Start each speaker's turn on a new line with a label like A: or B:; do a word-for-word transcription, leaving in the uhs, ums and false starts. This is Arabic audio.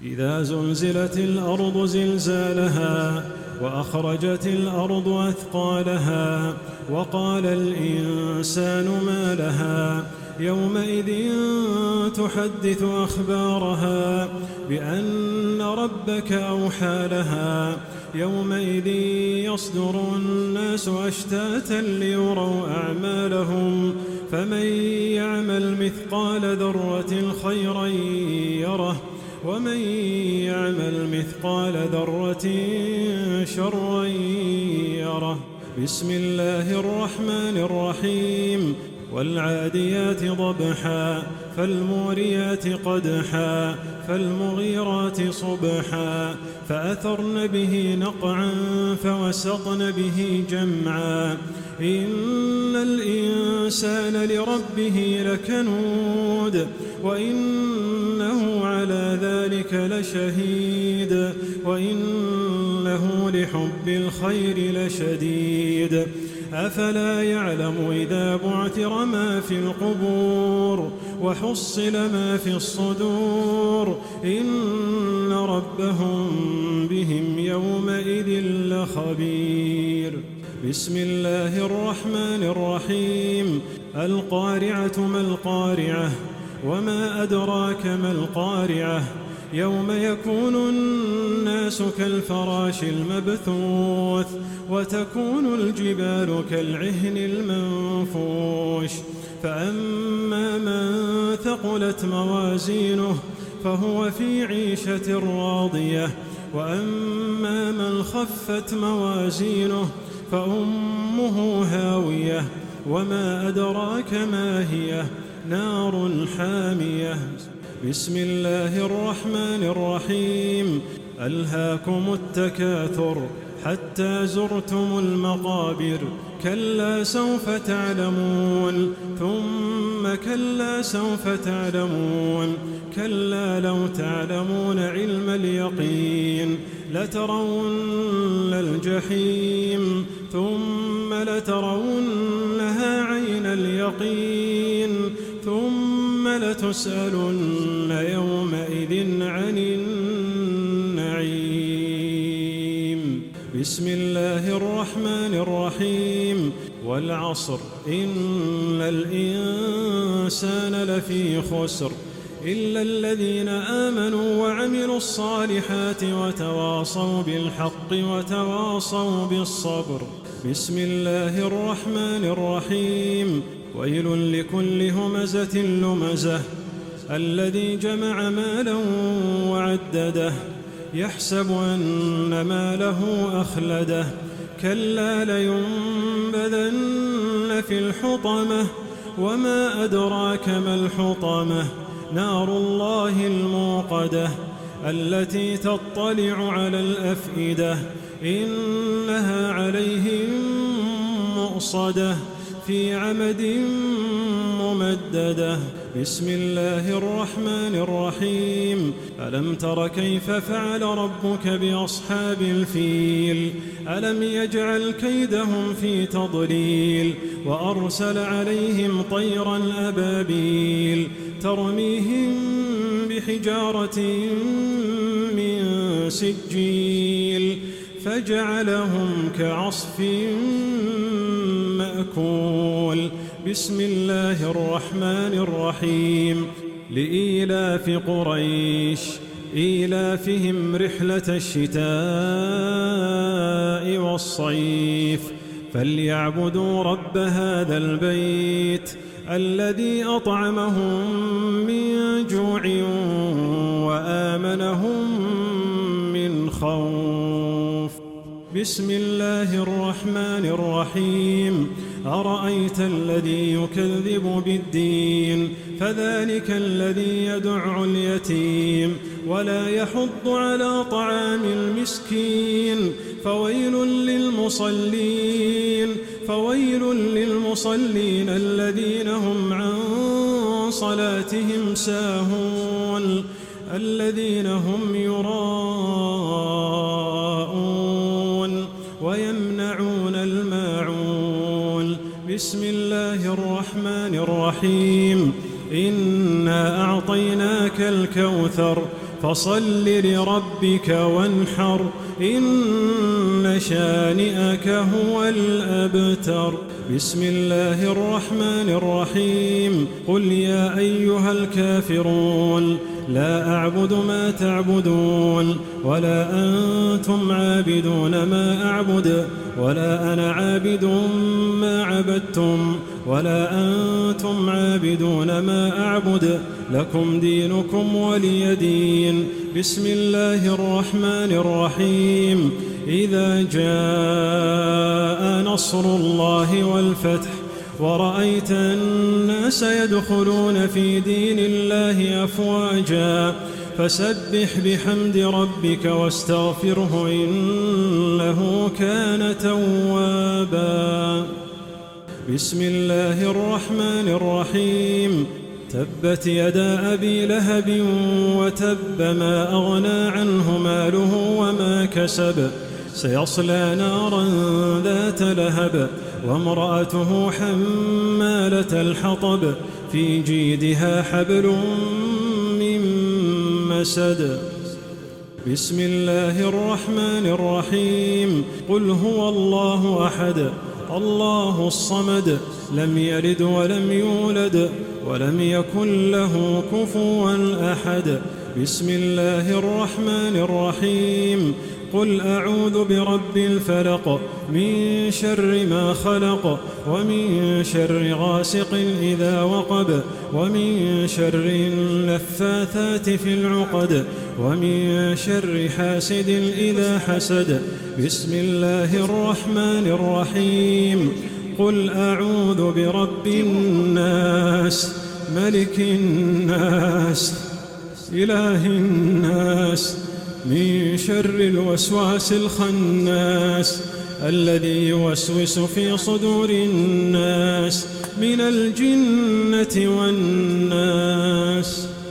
A: إذا زلزلت الأرض زلزالها وأخرجت الأرض أثقالها وقال الإنسان ما لها يومئذ تحدث أخبارها بأن ربك أوحى لها يومئذ يصدر الناس أشتاتا ليروا أعمالهم فمن يعمل مثقال ذرة خيرا يره ومن يعمل مثقال ذرة شرا يره. بسم الله الرحمن الرحيم. والعاديات ضبحا فالموريات قدحا فالمغيرات صبحا فأثرن به نقعا فوسطن به جمعا إن الإنسان لربه لكنود وإنه على ذلك لشهيد وإنه لحب الخير لشديد. أفلا يعلم إذا بعثر ما في القبور وحصل ما في الصدور إن ربهم بهم يومئذ لخبير. بسم الله الرحمن الرحيم. القارعة ما القارعة وما أدراك ما القارعة يوم يكون الناس كالفراش المبثوث وتكون الجبال كالعهن المنفوش فأما من ثقلت موازينه فهو في عيشة راضية وأما من خفت موازينه فأمه هاوية وما أدراك ما هي نار حامية. بسم الله الرحمن الرحيم. ألهاكم التكاثر حتى زرتم المقابر كلا سوف تعلمون ثم كلا سوف تعلمون كلا لو تعلمون علم اليقين لترون الجحيم ثم لترونها عين اليقين ثم لتسألن يومئذ عن النعيم. بسم الله الرحمن الرحيم. والعصر إن الإنسان لفي خسر إلا الذين آمنوا وعملوا الصالحات وتواصوا بالحق وتواصوا بالصبر. بسم الله الرحمن الرحيم. ويل لكل همزة لمزة الذي جمع مالا وعدده يحسب أن ماله أخلده كلا لينبذن في الحطمة وما أدراك ما الحطمة نار الله الموقدة التي تطلع على الأفئدة إنها عليهم مؤصدة في عمد ممددة. بسم الله الرحمن الرحيم. ألم تر كيف فعل ربك بأصحاب الفيل ألم يجعل كيدهم في تضليل وأرسل عليهم طيرا أبابيل ترميهم بحجارة من سجيل فجعلهم كعصف مأكول. بسم الله الرحمن الرحيم. لإيلاف قريش إيلافهم رحلة الشتاء والصيف فليعبدوا رب هذا البيت الذي أطعمهم من جوع وآمنهم من خوف. بسم الله الرحمن الرحيم. أرأيت الذي يكذب بالدين فذلك الذي يدع اليتيم ولا يحض على طعام المسكين فويل للمصلين فويل للمصلين الذين هم عن صلاتهم ساهون الذين هم يراءون ويمنعون الماعون. بسم الله الرحمن الرحيم. إنا أعطيناك الكوثر فصل لربك وانحر إن شانئك هو الأبتر. بسم الله الرحمن الرحيم. قل يا أيها الكافرون لا أعبد ما تعبدون ولا أنتم عابدون ما أعبد ولا أنا عابد ما عبدتم ولا أنتم عابدون ما أعبد لكم دينكم ولي دين. بسم الله الرحمن الرحيم. إذا جاء نصر الله والفتح ورأيت الناس يدخلون في دين الله أفواجا فسبح بحمد ربك واستغفره إنه كان توابا. بسم الله الرحمن الرحيم. تبت يدا أبي لهب وتب ما أغنى عنه ماله وما كسب سيصلى نارا ذات لهب وامرأته حمالة الحطب في جيدها حبل من مسد. بسم الله الرحمن الرحيم. قل هو الله أحد الله الصمد لم يلد ولم يولد ولم يكن له كفوا أحد. بسم الله الرحمن الرحيم. قل أعوذ برب الفلق من شر ما خلق ومن شر غاسق إذا وقب ومن شر النفاثات في العقد ومن شر حاسد إذا حسد. بسم الله الرحمن الرحيم. قل أعوذ برب الناس ملك الناس إله الناس من شر الوسواس الخناس الذي يوسوس في صدور الناس من الجنة والناس.